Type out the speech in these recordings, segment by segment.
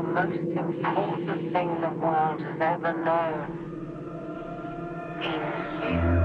most important thing the world has ever known is you.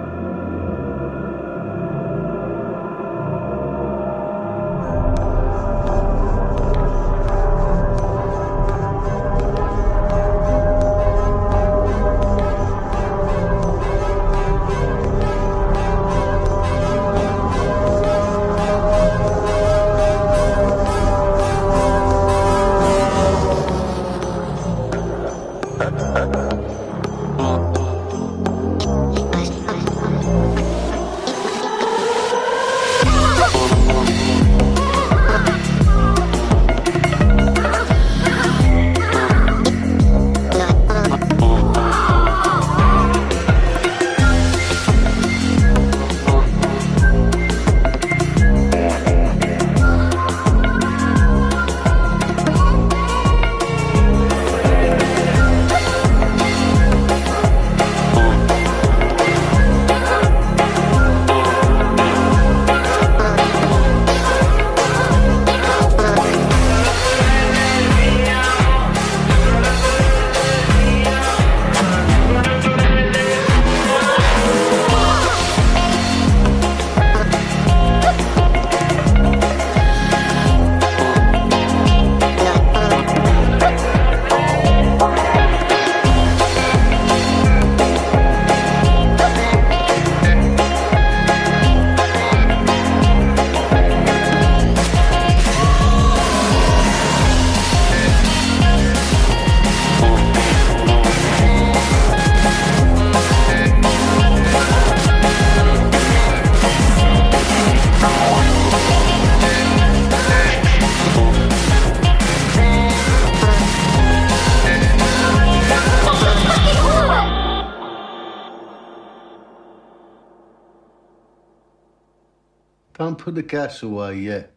Can't put the gas away yet.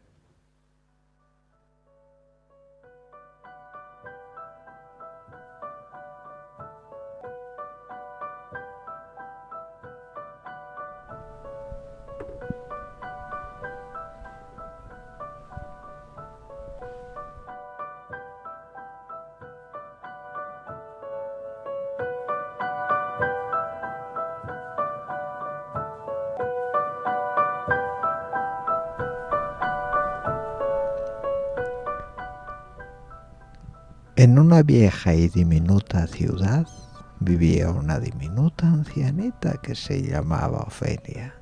En una vieja y diminuta ciudad vivía una diminuta ancianita que se llamaba Ofelia.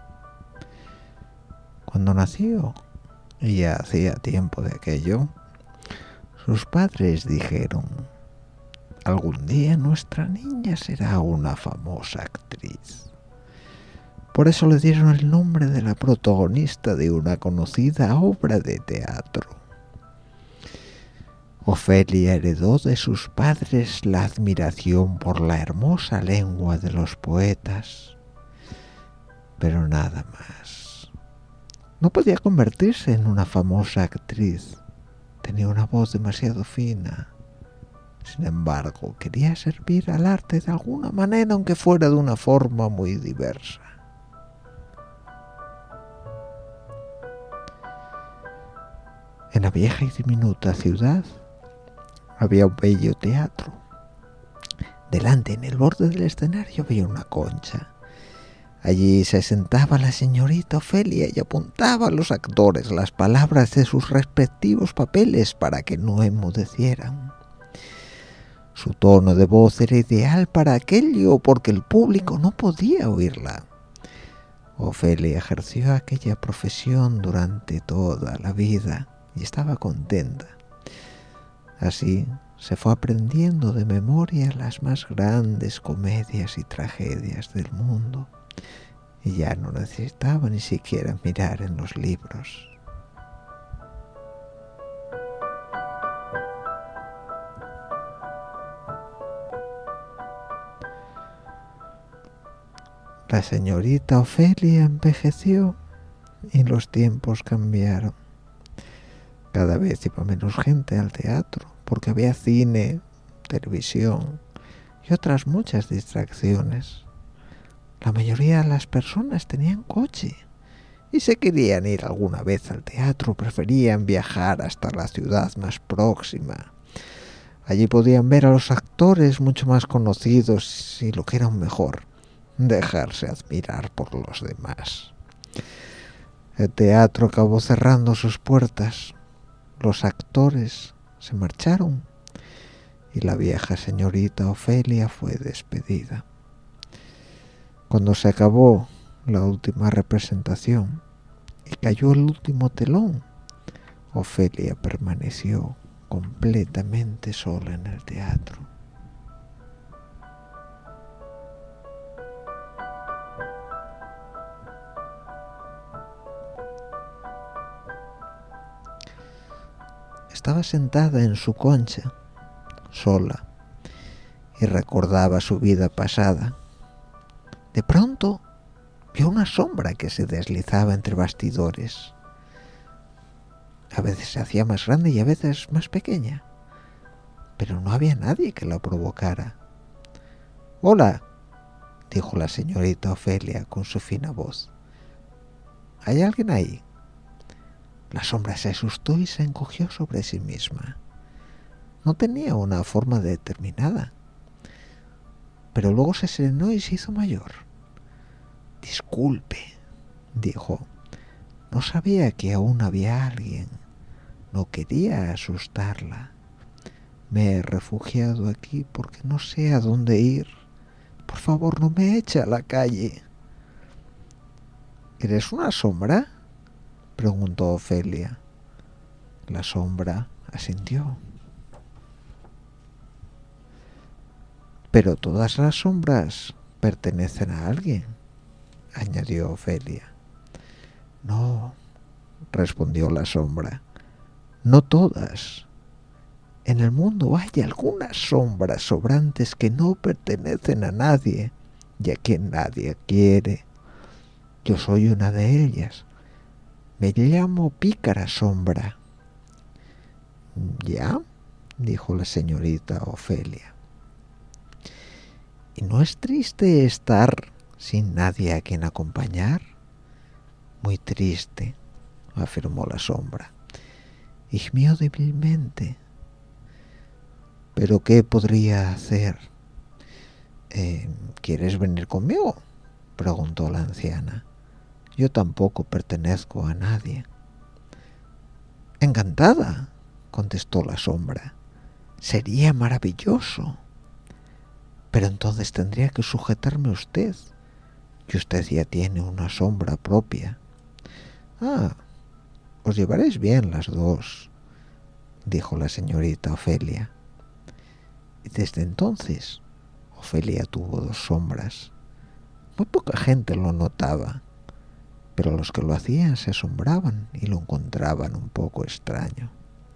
Cuando nació, y ya hacía tiempo de aquello, sus padres dijeron: algún día nuestra niña será una famosa actriz. Por eso le dieron el nombre de la protagonista de una conocida obra de teatro. Ofelia heredó de sus padres la admiración por la hermosa lengua de los poetas, pero nada más. No podía convertirse en una famosa actriz. Tenía una voz demasiado fina. Sin embargo, quería servir al arte de alguna manera, aunque fuera de una forma muy diversa. En la vieja y diminuta ciudad había un bello teatro. Delante, en el borde del escenario, había una concha. Allí se sentaba la señorita Ofelia y apuntaba a los actores las palabras de sus respectivos papeles para que no enmudecieran. Su tono de voz era ideal para aquello porque el público no podía oírla. Ofelia ejerció aquella profesión durante toda la vida y estaba contenta. Así se fue aprendiendo de memoria las más grandes comedias y tragedias del mundo, y ya no necesitaba ni siquiera mirar en los libros. La señorita Ofelia envejeció y los tiempos cambiaron. Cada vez iba menos gente al teatro, porque había cine, televisión y otras muchas distracciones. La mayoría de las personas tenían coche y si querían ir alguna vez al teatro preferían viajar hasta la ciudad más próxima, Allí podían ver a los actores mucho más conocidos y, lo que era aún mejor, dejarse admirar por los demás. El teatro acabó cerrando sus puertas, los actores se marcharon y la vieja señorita Ofelia fue despedida. Cuando se acabó la última representación y cayó el último telón, Ofelia permaneció completamente sola en el teatro. Estaba sentada en su concha, sola, y recordaba su vida pasada. De pronto vio una sombra que se deslizaba entre bastidores. A veces se hacía más grande y a veces más pequeña, pero no había nadie que la provocara. «Hola», dijo la señorita Ofelia con su fina voz. «¿Hay alguien ahí?» La sombra se asustó y se encogió sobre sí misma. No tenía una forma determinada, pero luego se serenó y se hizo mayor. «Disculpe», dijo, «no sabía que aún había alguien. No quería asustarla. Me he refugiado aquí porque no sé a dónde ir. Por favor, no me eche a la calle». «¿Eres una sombra?», preguntó Ofelia. La sombra asintió. «Pero todas las sombras pertenecen a alguien», añadió Ofelia. «No», respondió la sombra, «no todas. En el mundo hay algunas sombras sobrantes que no pertenecen a nadie y a quien nadie quiere. Yo soy una de ellas. Me llamo Pícara Sombra». «¿Ya?», dijo la señorita Ofelia. «¿Y no es triste estar sin nadie a quien acompañar?». «Muy triste», afirmó la sombra. «Y gimió débilmente». «¿Pero qué podría hacer?» «¿Quieres venir conmigo?», preguntó la anciana. «Yo tampoco pertenezco a nadie». «Encantada», contestó la sombra. «Sería maravilloso. Pero entonces tendría que sujetarme a usted, y usted ya tiene una sombra propia». «Ah, os llevaréis bien las dos», dijo la señorita Ofelia. Y desde entonces Ofelia tuvo dos sombras. Muy poca gente lo notaba, pero los que lo hacían se asombraban y lo encontraban un poco extraño.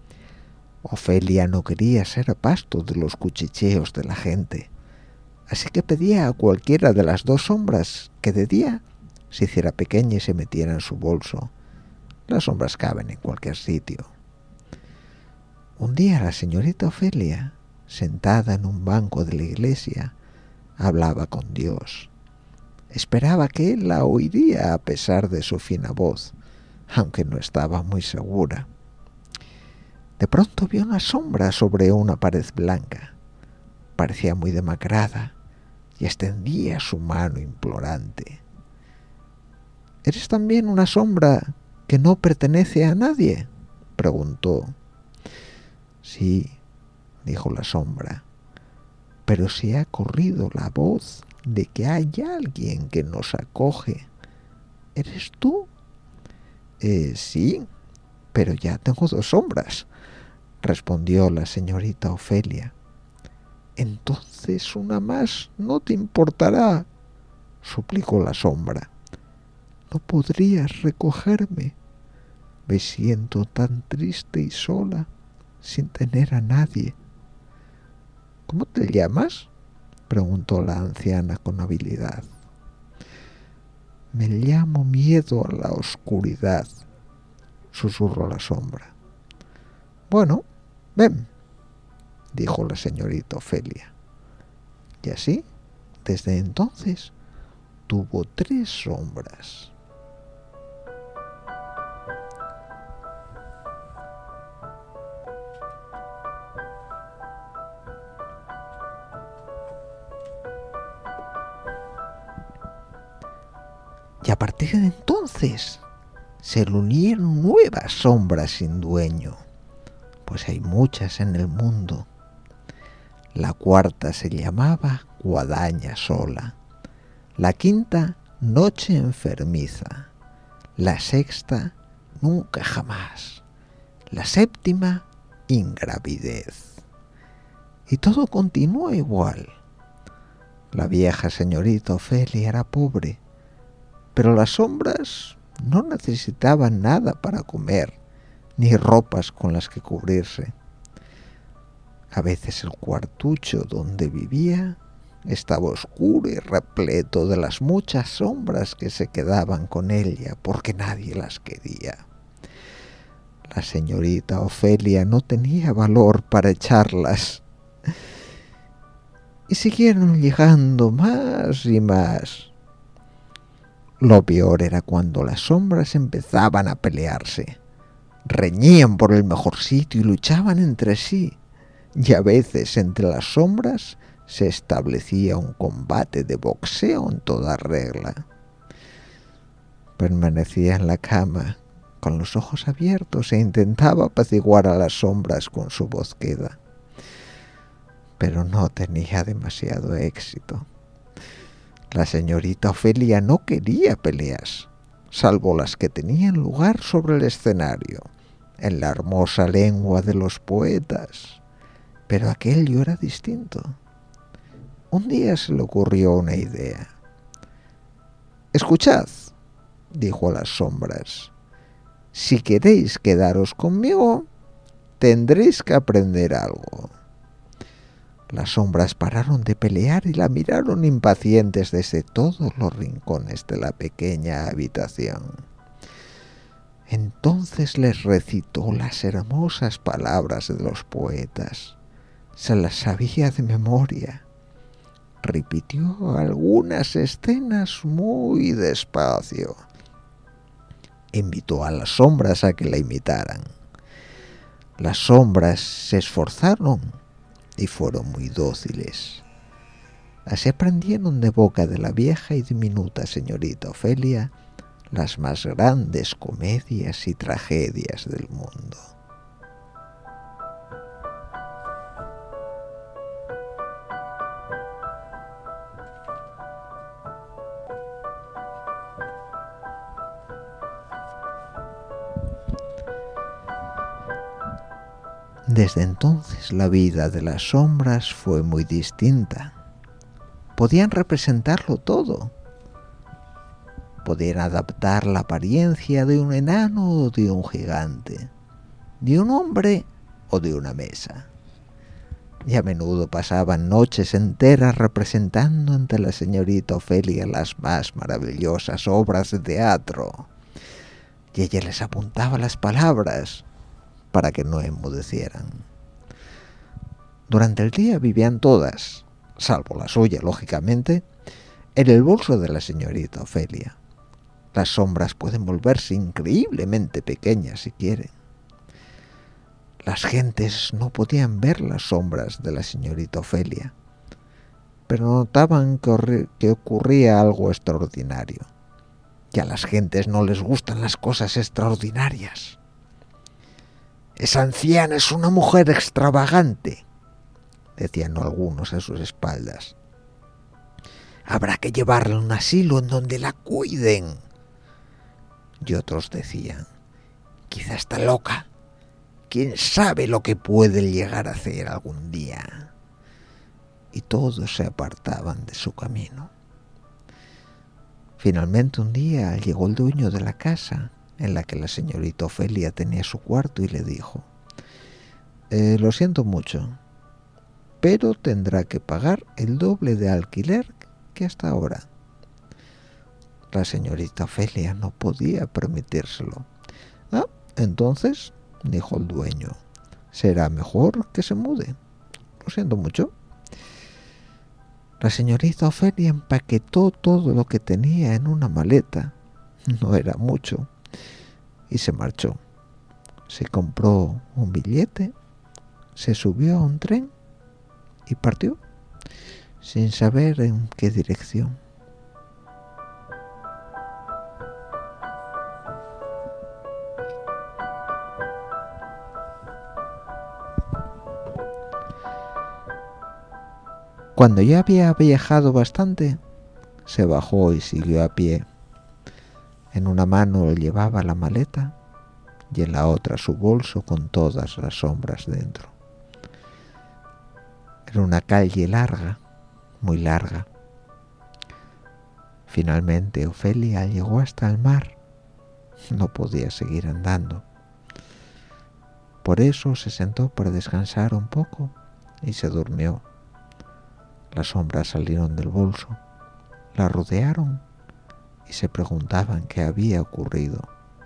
Ofelia no quería ser pasto de los cuchicheos de la gente, así que pedía a cualquiera de las dos sombras que de día se hiciera pequeña y se metiera en su bolso. Las sombras caben en cualquier sitio. Un día la señorita Ofelia, sentada en un banco de la iglesia, hablaba con Dios. Esperaba que él la oiría a pesar de su fina voz, aunque no estaba muy segura. De pronto vio una sombra sobre una pared blanca. Parecía muy demacrada y extendía su mano implorante. «¿Eres también una sombra que no pertenece a nadie?», preguntó. «Sí», dijo la sombra, «pero se ha corrido la voz de que hay alguien que nos acoge. ¿Eres tú?». «Sí, pero ya tengo dos sombras», respondió la señorita Ofelia. «Entonces una más no te importará», suplicó la sombra. «¿No podrías recogerme? Me siento tan triste y sola, sin tener a nadie». «¿Cómo te llamas?», preguntó la anciana con habilidad. «Me llamo Miedo a la oscuridad», susurró la sombra. «Bueno, ven», dijo la señorita Ofelia. Y así, desde entonces, tuvo tres sombras. Y a partir de entonces se le unieron nuevas sombras sin dueño, pues hay muchas en el mundo. La cuarta se llamaba Guadaña Sola, la quinta Noche Enfermiza, la sexta Nunca Jamás, la séptima Ingravidez. Y todo continuó igual. La vieja señorita Ofelia era pobre, pero las sombras no necesitaban nada para comer, ni ropas con las que cubrirse. A veces el cuartucho donde vivía estaba oscuro y repleto de las muchas sombras que se quedaban con ella porque nadie las quería. La señorita Ofelia no tenía valor para echarlas. Y siguieron llegando más y más. Lo peor era cuando las sombras empezaban a pelearse. Reñían por el mejor sitio y luchaban entre sí. Y a veces entre las sombras se establecía un combate de boxeo en toda regla. Permanecía en la cama con los ojos abiertos e intentaba apaciguar a las sombras con su voz queda. Pero no tenía demasiado éxito. La señorita Ofelia no quería peleas, salvo las que tenían lugar sobre el escenario, en la hermosa lengua de los poetas. Pero aquello era distinto. Un día se le ocurrió una idea. «Escuchad», dijo a las sombras, «si queréis quedaros conmigo, tendréis que aprender algo». Las sombras pararon de pelear y la miraron impacientes desde todos los rincones de la pequeña habitación. Entonces les recitó las hermosas palabras de los poetas. Se las sabía de memoria. Repitió algunas escenas muy despacio. Invitó a las sombras a que la imitaran. Las sombras se esforzaron y fueron muy dóciles. Así aprendieron de boca de la vieja y diminuta señorita Ofelia las más grandes comedias y tragedias del mundo. Desde entonces la vida de las sombras fue muy distinta. Podían representarlo todo. Podían adaptar la apariencia de un enano o de un gigante, de un hombre o de una mesa. Y a menudo pasaban noches enteras representando ante la señorita Ofelia las más maravillosas obras de teatro. Y ella les apuntaba las palabras para que no enmudecieran. Durante el día vivían todas, salvo la suya, lógicamente, en el bolso de la señorita Ofelia. Las sombras pueden volverse increíblemente pequeñas si quieren. Las gentes no podían ver las sombras de la señorita Ofelia, pero notaban que ocurría algo extraordinario. Y a las gentes no les gustan las cosas extraordinarias. «Esa anciana es una mujer extravagante», decían algunos a sus espaldas. «Habrá que llevarla a un asilo en donde la cuiden». Y otros decían: «Quizá está loca. ¿Quién sabe lo que puede llegar a hacer algún día?» Y todos se apartaban de su camino. Finalmente un día llegó el dueño de la casa en la que la señorita Ofelia tenía su cuarto y le dijo: «Lo siento mucho, pero tendrá que pagar el doble de alquiler que hasta ahora». La señorita Ofelia no podía permitírselo. «Ah, entonces», dijo el dueño, «será mejor que se mude. Lo siento mucho». La señorita Ofelia empaquetó todo lo que tenía en una maleta, no era mucho, y se marchó. Se compró un billete, se subió a un tren y partió, sin saber en qué dirección. Cuando ya había viajado bastante, se bajó y siguió a pie. En una mano llevaba la maleta y en la otra su bolso con todas las sombras dentro. Era una calle larga, muy larga. Finalmente Ofelia llegó hasta el mar. No podía seguir andando. Por eso se sentó para descansar un poco y se durmió. Las sombras salieron del bolso, la rodearon y se preguntaban qué había ocurrido.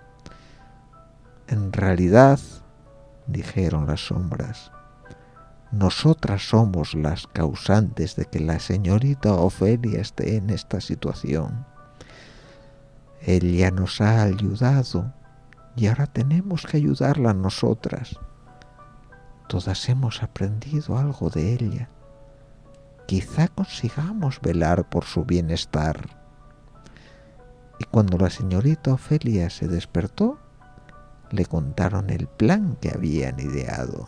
En realidad, dijeron las sombras, nosotras somos las causantes de que la señorita Ofelia esté en esta situación. Ella nos ha ayudado y ahora tenemos que ayudarla nosotras. Todas hemos aprendido algo de ella. Quizá consigamos velar por su bienestar. Y cuando la señorita Ofelia se despertó, le contaron el plan que habían ideado.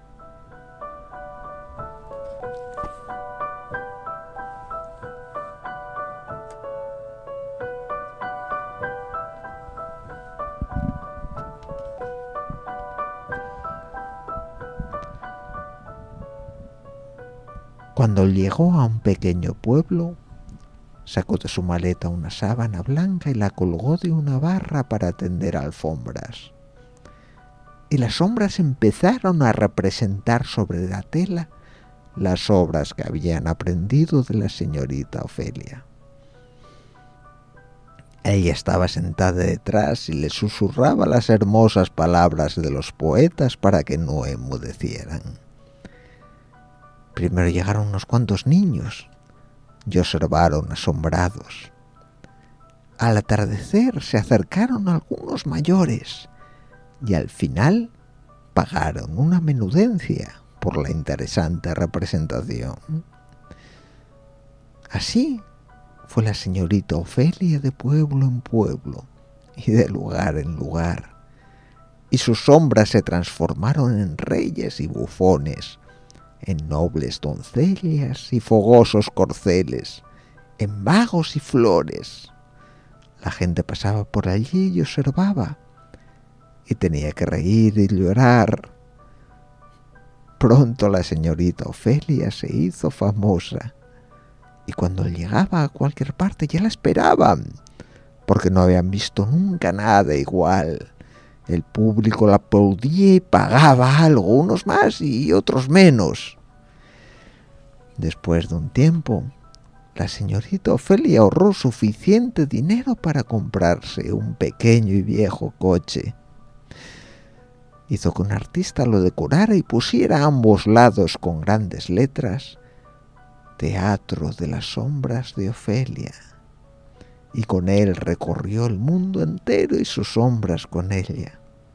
Cuando llegó a un pequeño pueblo, sacó de su maleta una sábana blanca y la colgó de una barra para tender alfombras. Y las sombras empezaron a representar sobre la tela las obras que habían aprendido de la señorita Ofelia. Ella estaba sentada detrás y le susurraba las hermosas palabras de los poetas para que no enmudecieran. Primero llegaron unos cuantos niños y observaron asombrados. Al atardecer se acercaron algunos mayores y al final pagaron una menudencia por la interesante representación. Así fue la señorita Ofelia de pueblo en pueblo y de lugar en lugar, y sus sombras se transformaron en reyes y bufones, en nobles doncellas y fogosos corceles, en magos y flores. La gente pasaba por allí y observaba, y tenía que reír y llorar. Pronto la señorita Ofelia se hizo famosa, y cuando llegaba a cualquier parte ya la esperaban, porque no habían visto nunca nada igual. El público la aplaudía y pagaba algo, unos más y otros menos. Después de un tiempo, la señorita Ofelia ahorró suficiente dinero para comprarse un pequeño y viejo coche. Hizo que un artista lo decorara y pusiera a ambos lados con grandes letras Teatro de las Sombras de Ofelia. Y con él recorrió el mundo entero y sus sombras con ella.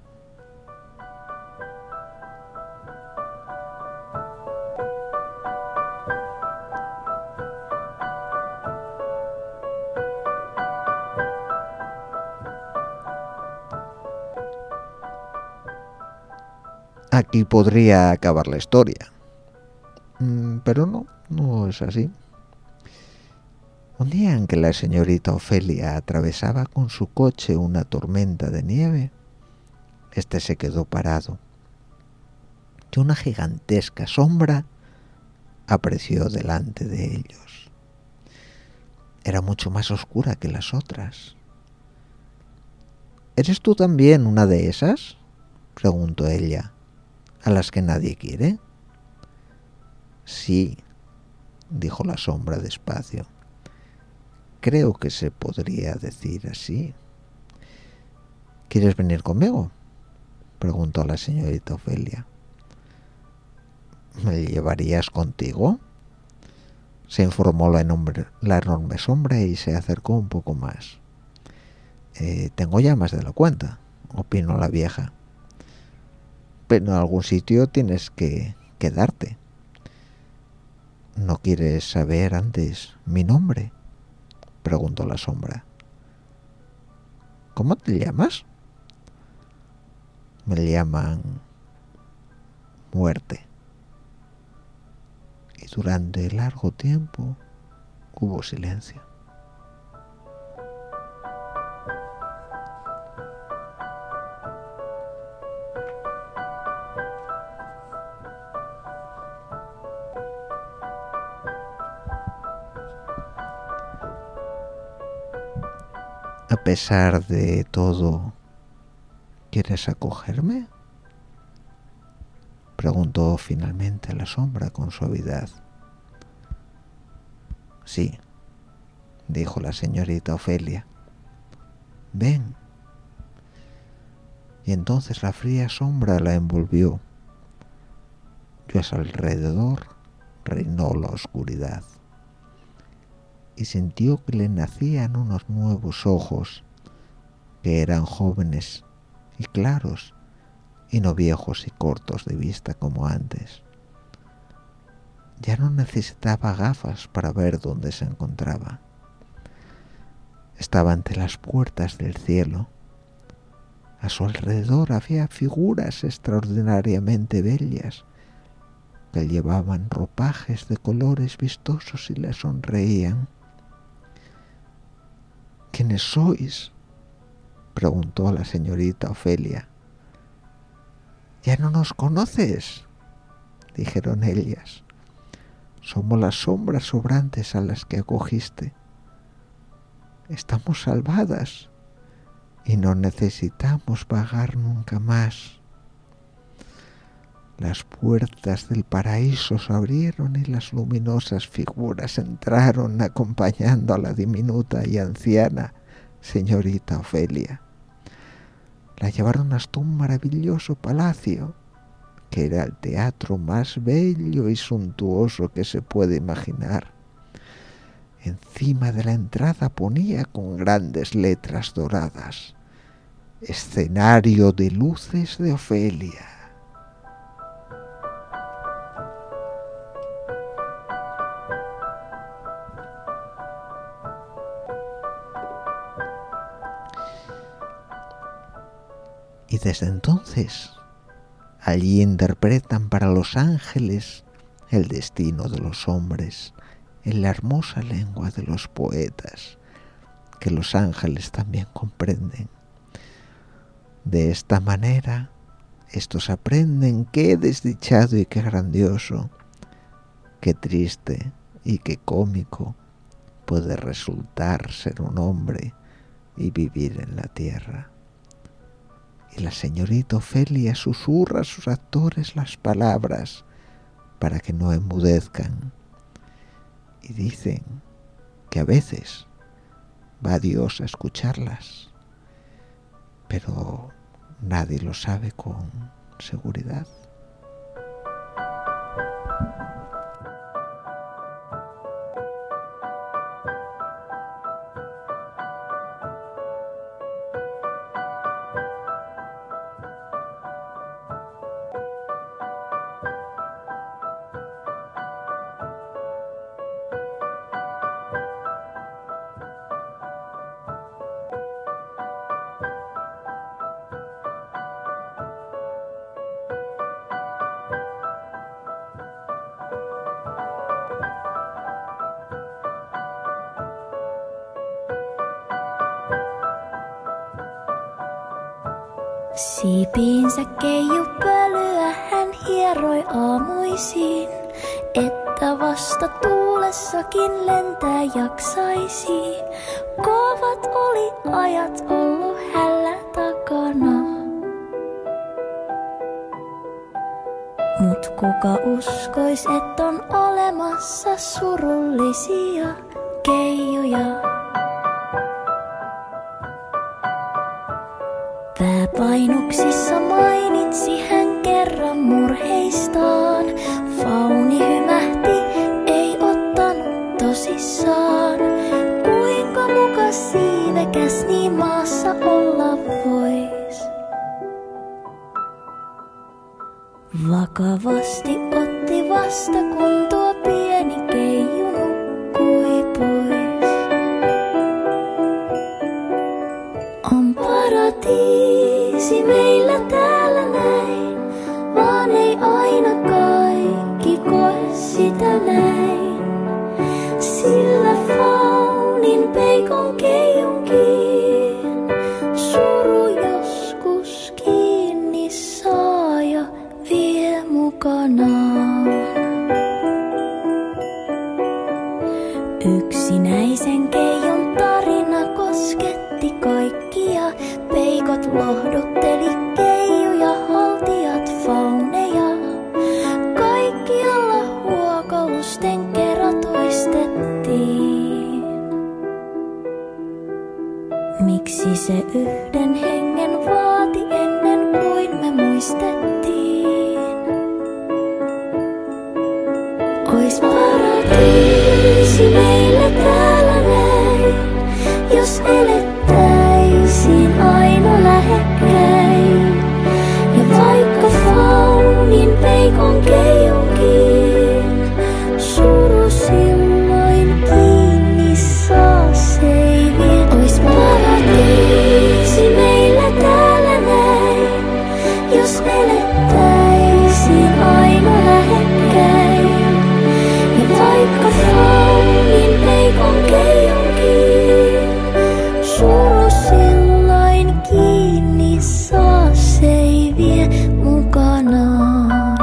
Aquí podría acabar la historia, pero no es así. Un día en que la señorita Ofelia atravesaba con su coche una tormenta de nieve, este se quedó parado y una gigantesca sombra apareció delante de ellos. Era mucho más oscura que las otras. ¿Eres tú también una de esas?, preguntó ella, ¿a las que nadie quiere? Sí, dijo la sombra despacio. Creo que se podría decir así. ¿Quieres venir conmigo?, preguntó la señorita Ofelia. ¿Me llevarías contigo?, se informó la enorme sombra y se acercó un poco más. Tengo ya más de la cuenta, opinó la vieja. Pero en algún sitio tienes que quedarte. ¿No quieres saber antes mi nombre?, preguntó la sombra. ¿Cómo te llamas? Me llaman Muerte. y durante largo tiempo hubo silencio. A pesar de todo, ¿quieres acogerme?, preguntó finalmente la sombra con suavidad. Sí, dijo la señorita Ofelia. Ven. Y entonces la fría sombra la envolvió, y a su alrededor reinó la oscuridad, y sintió que le nacían unos nuevos ojos, que eran jóvenes y claros, y no viejos y cortos de vista como antes. Ya no necesitaba gafas para ver dónde se encontraba. Estaba ante las puertas del cielo. A su alrededor había figuras extraordinariamente bellas que llevaban ropajes de colores vistosos y le sonreían. ¿Quiénes sois?, preguntó la señorita Ofelia. ¿Ya no nos conoces?, dijeron ellas. Somos las sombras sobrantes a las que acogiste. Estamos salvadas y no necesitamos vagar nunca más. Las puertas del paraíso se abrieron y las luminosas figuras entraron acompañando a la diminuta y anciana señorita Ofelia. La llevaron hasta un maravilloso palacio, que era el teatro más bello y suntuoso que se puede imaginar. Encima de la entrada ponía con grandes letras doradas: escenario de luces de Ofelia. Y desde entonces, allí interpretan para los ángeles el destino de los hombres en la hermosa lengua de los poetas, que los ángeles también comprenden. De esta manera, estos aprenden qué desdichado y qué grandioso, qué triste y qué cómico puede resultar ser un hombre y vivir en la tierra. Y la señorita Ofelia susurra a sus actores las palabras para que no enmudezcan. Y dicen que a veces va Dios a escucharlas, pero nadie lo sabe con seguridad. Siipiinsä keiju pölyä hän hieroi aamuisin, että vasta tuulessakin lentää jaksaisi. Kovat oli ajat ollut hällä takana. Mut kuka uskois, et on olemassa surullisia keijuja? Pääpainuksissa mainitsi hän kerran murheistaan. Fauni hymähti, ei ottanut tosissaan. Kuinka muka siivekäs niin maassa olla vois? Vakavasti otti vasta, kun tuo pieni keiju nukkui pois. On paratiisi meillä täällä näin, vaan ei aina kaikki koe sitä näin. Vanhemmat lohdutteli keijuja, haltijat fauneja. Kaikkialla huokolusten kerran toistettiin. Miksi se yhden hengen vaati ennen kuin me muistettiin? Ois paratiisi meillä täällä näin, jos elettäisiin aina lähekkäin. Ja vaikka faunin peikon keijunkin, suru silloin kiinni saa seiviä. Ois paratiisi meillä täällä näin, jos elettäisiin aina lähekkäin. Ja vaikka faunin peikon keijunkin, suru silloin kiinni saa seiviä mukanaan.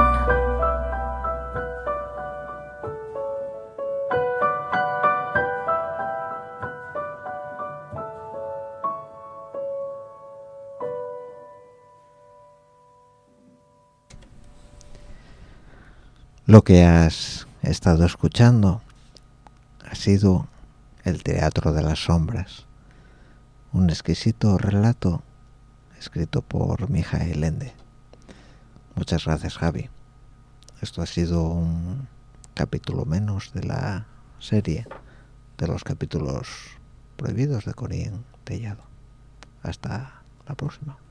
Lo que has estado escuchando ha sido El Teatro de las Sombras, un exquisito relato escrito por Mijael Ende. Muchas gracias, Javi. Esto ha sido un capítulo menos de la serie de los capítulos prohibidos de Corín Tellado. Hasta la próxima.